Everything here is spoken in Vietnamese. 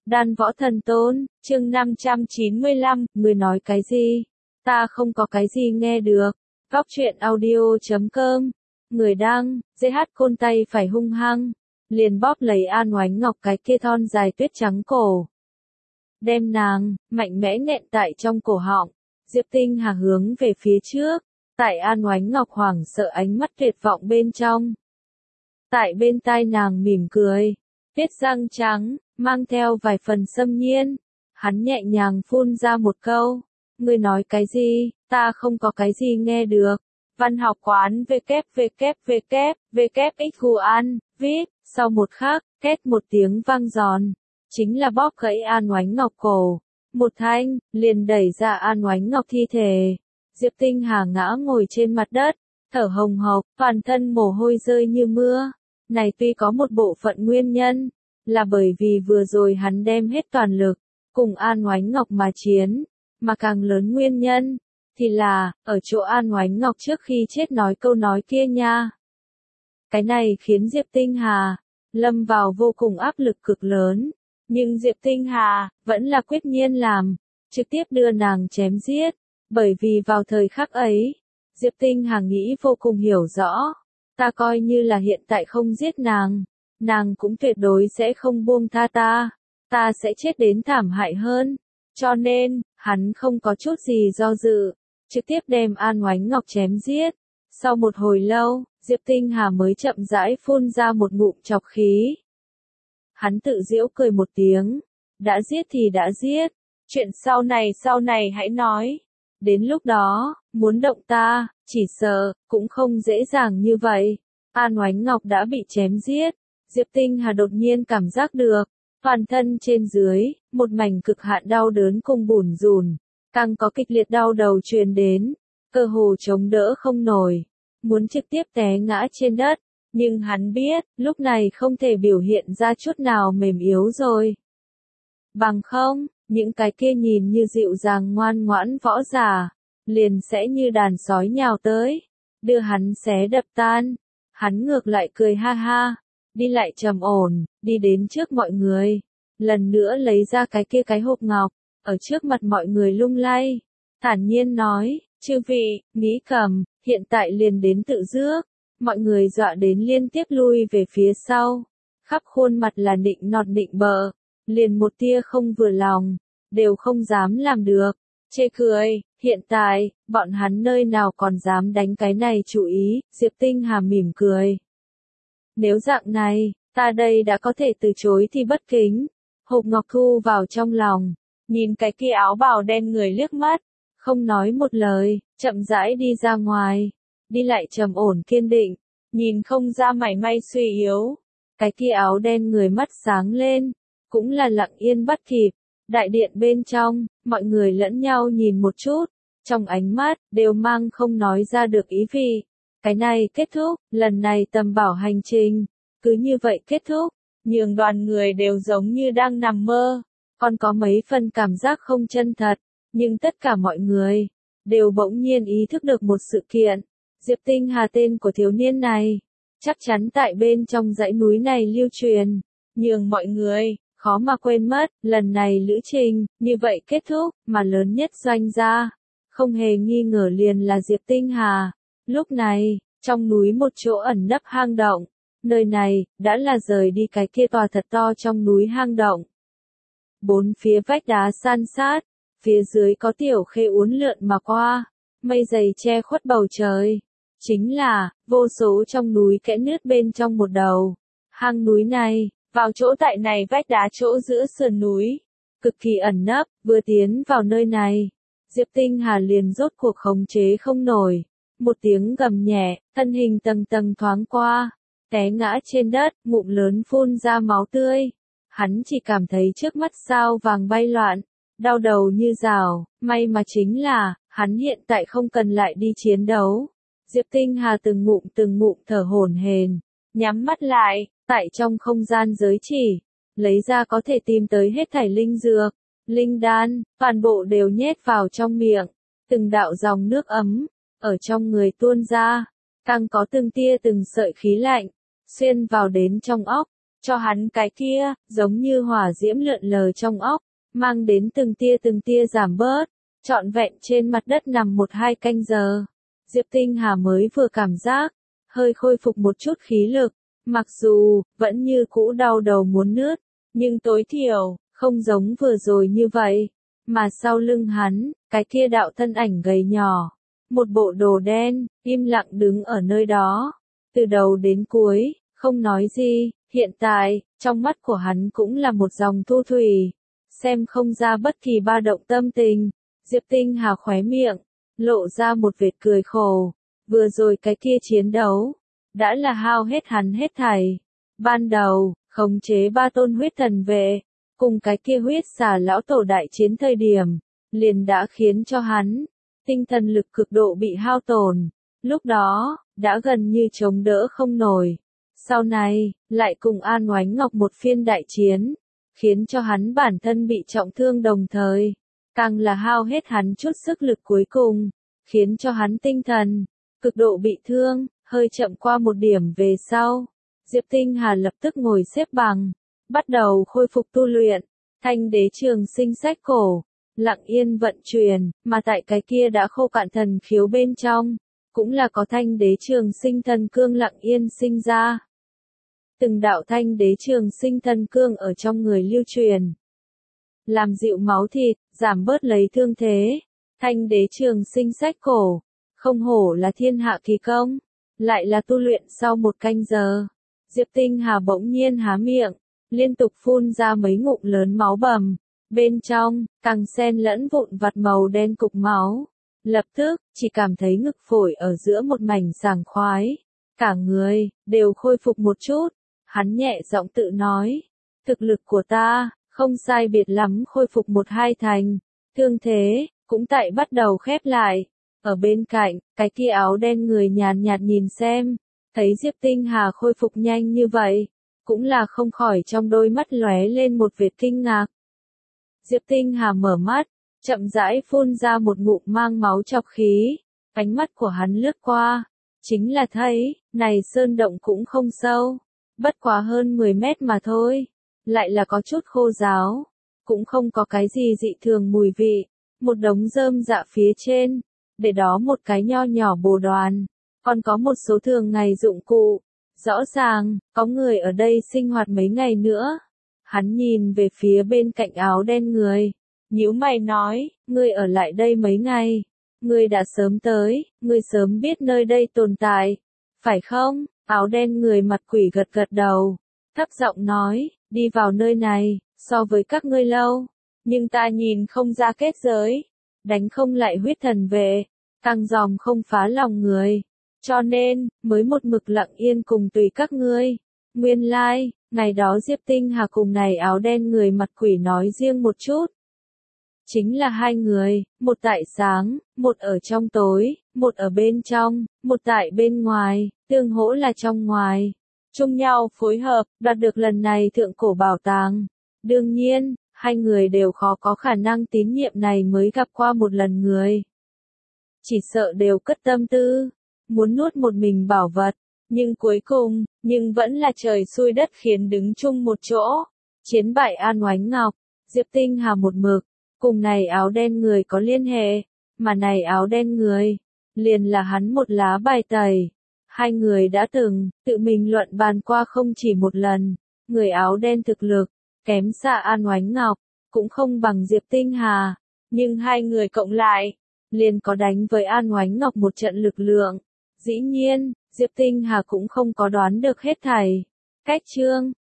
Đan Võ Thần Tôn, chương 595, người nói cái gì? Ta không có cái gì nghe được. Góc truyện audio.com. Người đăng, GH côn tay phải hung hăng. Liền bóp lấy An Oánh Ngọc cái kia thon dài tuyết trắng cổ. Đem nàng, mạnh mẽ nghẹn tại trong cổ họng. Diệp Tinh Hà hướng về phía trước. Tại An Oánh Ngọc hoảng sợ ánh mắt tuyệt vọng bên trong. Tại bên tai nàng mỉm cười. Tiết răng trắng, mang theo vài phần xâm nhiên. Hắn nhẹ nhàng phun ra một câu. Ngươi nói cái gì, ta không có cái gì nghe được. Văn học quán www.vkxguan, viết, sau một khắc, két một tiếng vang giòn. Chính là bóp gãy An Oánh Ngọc cổ. Một thanh, liền đẩy ra An Oánh Ngọc thi thể. Diệp Tinh Hà ngã ngồi trên mặt đất, thở hồng hộc, toàn thân mồ hôi rơi như mưa. Này tuy có một bộ phận nguyên nhân, là bởi vì vừa rồi hắn đem hết toàn lực, cùng An Oánh Ngọc mà chiến, mà càng lớn nguyên nhân, thì là, ở chỗ An Oánh Ngọc trước khi chết nói câu nói kia nha. Cái này khiến Diệp Tinh Hà, lâm vào vô cùng áp lực cực lớn, nhưng Diệp Tinh Hà, vẫn là quyết nhiên làm, trực tiếp đưa nàng chém giết, bởi vì vào thời khắc ấy, Diệp Tinh Hà nghĩ vô cùng hiểu rõ. Ta coi như là hiện tại không giết nàng, nàng cũng tuyệt đối sẽ không buông tha ta, ta sẽ chết đến thảm hại hơn. Cho nên, hắn không có chút gì do dự, trực tiếp đem An Oánh Ngọc chém giết. Sau một hồi lâu, Diệp Tinh Hà mới chậm rãi phun ra một ngụm trọc khí. Hắn tự giễu cười một tiếng, đã giết thì đã giết, chuyện sau này hãy nói. Đến lúc đó, muốn động ta, chỉ sợ, cũng không dễ dàng như vậy. An Oánh Ngọc đã bị chém giết. Diệp Tinh Hà đột nhiên cảm giác được, toàn thân trên dưới, một mảnh cực hạn đau đớn cùng bủn rủn, càng có kịch liệt đau đầu truyền đến, cơ hồ chống đỡ không nổi, muốn trực tiếp té ngã trên đất. Nhưng hắn biết, lúc này không thể biểu hiện ra chút nào mềm yếu rồi. Bằng không, những cái kia nhìn như dịu dàng ngoan ngoãn võ giả, liền sẽ như đàn sói nhào tới, đưa hắn xé đập tan. Hắn ngược lại cười ha ha, đi lại trầm ổn, đi đến trước mọi người, lần nữa lấy ra cái kia cái hộp ngọc, ở trước mặt mọi người lung lay, thản nhiên nói, chư vị, nghĩ cầm, hiện tại liền đến tự rước. Mọi người dọa đến liên tiếp lui về phía sau, khắp khuôn mặt là nịnh nọt nịnh bợ, liền một tia không vừa lòng, đều không dám làm được, chê cười. Hiện tại, bọn hắn nơi nào còn dám đánh cái này chủ ý. Diệp Tinh Hà mỉm cười. Nếu dạng này, ta đây đã có thể từ chối thì bất kính. Hộp ngọc thu vào trong lòng, nhìn cái kia áo bào đen người liếc mắt, không nói một lời, chậm rãi đi ra ngoài, đi lại trầm ổn kiên định, nhìn không ra mảy may suy yếu. Cái kia áo đen người mắt sáng lên, cũng là lặng yên bắt kịp. Đại điện bên trong, mọi người lẫn nhau nhìn một chút, trong ánh mắt, đều mang không nói ra được ý vị. Cái này kết thúc, lần này tầm bảo hành trình, cứ như vậy kết thúc, nhường đoàn người đều giống như đang nằm mơ, còn có mấy phần cảm giác không chân thật, nhưng tất cả mọi người, đều bỗng nhiên ý thức được một sự kiện. Diệp Tinh Hà tên của thiếu niên này, chắc chắn tại bên trong dãy núi này lưu truyền, nhường mọi người khó mà quên mất. Lần này lữ trình, như vậy kết thúc, mà lớn nhất doanh gia, không hề nghi ngờ liền là Diệp Tinh Hà. Lúc này, trong núi một chỗ ẩn nấp hang động, nơi này, đã là rời đi cái kia tòa thật to trong núi hang động. Bốn phía vách đá san sát, phía dưới có tiểu khê uốn lượn mà qua, mây dày che khuất bầu trời. Chính là, vô số trong núi kẽ nứt bên trong một đầu. Hang núi này, vào chỗ tại này vách đá chỗ giữa sườn núi, cực kỳ ẩn nấp. Vừa tiến vào nơi này, Diệp Tinh Hà liền rốt cuộc khống chế không nổi. Một tiếng gầm nhẹ, thân hình tầng tầng thoáng qua, té ngã trên đất, ngụm lớn phun ra máu tươi. Hắn chỉ cảm thấy trước mắt sao vàng bay loạn, đau đầu như rào. May mà chính là, hắn hiện tại không cần lại đi chiến đấu. Diệp Tinh Hà từng ngụm thở hổn hển, nhắm mắt lại, tại trong không gian giới chỉ, lấy ra có thể tìm tới hết thảy linh dược, linh đan, toàn bộ đều nhét vào trong miệng. Từng đạo dòng nước ấm, ở trong người tuôn ra, càng có từng tia từng sợi khí lạnh, xuyên vào đến trong óc. cho hắn cái kia, giống như hỏa diễm lượn lờ trong óc, mang đến từng tia giảm bớt, trọn vẹn trên mặt đất nằm 1-2 canh giờ. Diệp Tinh Hà mới vừa cảm giác, hơi khôi phục một chút khí lực, mặc dù, vẫn như cũ đau đầu muốn nứt, nhưng tối thiểu, không giống vừa rồi như vậy, mà sau lưng hắn, cái kia đạo thân ảnh gầy nhỏ, một bộ đồ đen, im lặng đứng ở nơi đó, từ đầu đến cuối, không nói gì, hiện tại, trong mắt của hắn cũng là một dòng thu thủy, xem không ra bất kỳ ba động tâm tình. Diệp Tinh Hà khóe miệng, lộ ra một vệt cười khổ, vừa rồi cái kia chiến đấu, đã là hao hết hắn hết thảy. Ban đầu, khống chế 3 tôn huyết thần vệ, cùng cái kia huyết xà lão tổ đại chiến thời điểm, liền đã khiến cho hắn, tinh thần lực cực độ bị hao tổn, lúc đó, đã gần như chống đỡ không nổi. Sau này, lại cùng An Oánh Ngọc một phiên đại chiến, khiến cho hắn bản thân bị trọng thương đồng thời, càng là hao hết hắn chút sức lực cuối cùng, khiến cho hắn tinh thần, cực độ bị thương, hơi chậm qua một điểm về sau. Diệp Tinh Hà lập tức ngồi xếp bằng, bắt đầu khôi phục tu luyện, Thanh Đế Trường Sinh sách cổ, lặng yên vận chuyển, mà tại cái kia đã khô cạn thần khiếu bên trong, cũng là có Thanh Đế Trường Sinh thần cương lặng yên sinh ra. Từng đạo Thanh Đế Trường Sinh thần cương ở trong người lưu truyền, làm dịu máu thịt, giảm bớt lấy thương thế. Thanh Đế Trường Sinh sách cổ, không hổ là thiên hạ kỳ công, lại là tu luyện sau 1 canh giờ. Diệp Tinh Hà bỗng nhiên há miệng, liên tục phun ra mấy ngụm lớn máu bầm, bên trong, càng xen lẫn vụn vặt màu đen cục máu. Lập tức, chỉ cảm thấy ngực phổi ở giữa một mảnh sảng khoái, cả người, đều khôi phục một chút. Hắn nhẹ giọng tự nói, thực lực của ta, không sai biệt lắm khôi phục 1-2 thành, thương thế, cũng tại bắt đầu khép lại. Ở bên cạnh, cái kia áo đen người nhàn nhạt nhìn xem, thấy Diệp Tinh Hà khôi phục nhanh như vậy, cũng là không khỏi trong đôi mắt lóe lên một vệt kinh ngạc. Diệp Tinh Hà mở mắt, chậm rãi phun ra một ngụm mang máu chọc khí, ánh mắt của hắn lướt qua, chính là thấy, này sơn động cũng không sâu, bất quá hơn 10 mét mà thôi, lại là có chút khô ráo, cũng không có cái gì dị thường mùi vị, một đống rơm dạ phía trên, để đó một cái nho nhỏ bồ đoàn, còn có một số thường ngày dụng cụ, rõ ràng, có người ở đây sinh hoạt mấy ngày nữa. Hắn nhìn về phía bên cạnh áo đen người, nhíu mày nói, ngươi ở lại đây mấy ngày, ngươi đã sớm tới, ngươi sớm biết nơi đây tồn tại, phải không? Áo đen người mặt quỷ gật gật đầu, thấp giọng nói, đi vào nơi này, so với các ngươi lâu, nhưng ta nhìn không ra kết giới, đánh không lại huyết thần vệ, càng dòm không phá lòng người, cho nên, mới một mực lặng yên cùng tùy các ngươi. Nguyên lai, ngày đó Diệp Tinh Hà cùng này áo đen người mặt quỷ nói riêng một chút. Chính là 2 người, một tại sáng, một ở trong tối, một ở bên trong, một tại bên ngoài, tương hỗ là trong ngoài, chung nhau phối hợp, đoạt được lần này thượng cổ bảo tàng. Đương nhiên, 2 người đều khó có khả năng tín nhiệm này mới gặp qua một lần người. Chỉ sợ đều cất tâm tư, muốn nuốt một mình bảo vật, nhưng cuối cùng, vẫn là trời xui đất khiến đứng chung một chỗ. Chiến bại An Oánh Ngọc, Diệp Tinh Hà một mực, cùng này áo đen người có liên hệ, mà này áo đen người, liền là hắn một lá bài tẩy. 2 người đã từng, tự mình luận bàn qua không chỉ một lần, người áo đen thực lực, kém xa An Oánh Ngọc, cũng không bằng Diệp Tinh Hà, nhưng 2 người cộng lại, liền có đánh với An Oánh Ngọc một trận lực lượng. Dĩ nhiên, Diệp Tinh Hà cũng không có đoán được hết thảy. Cách chương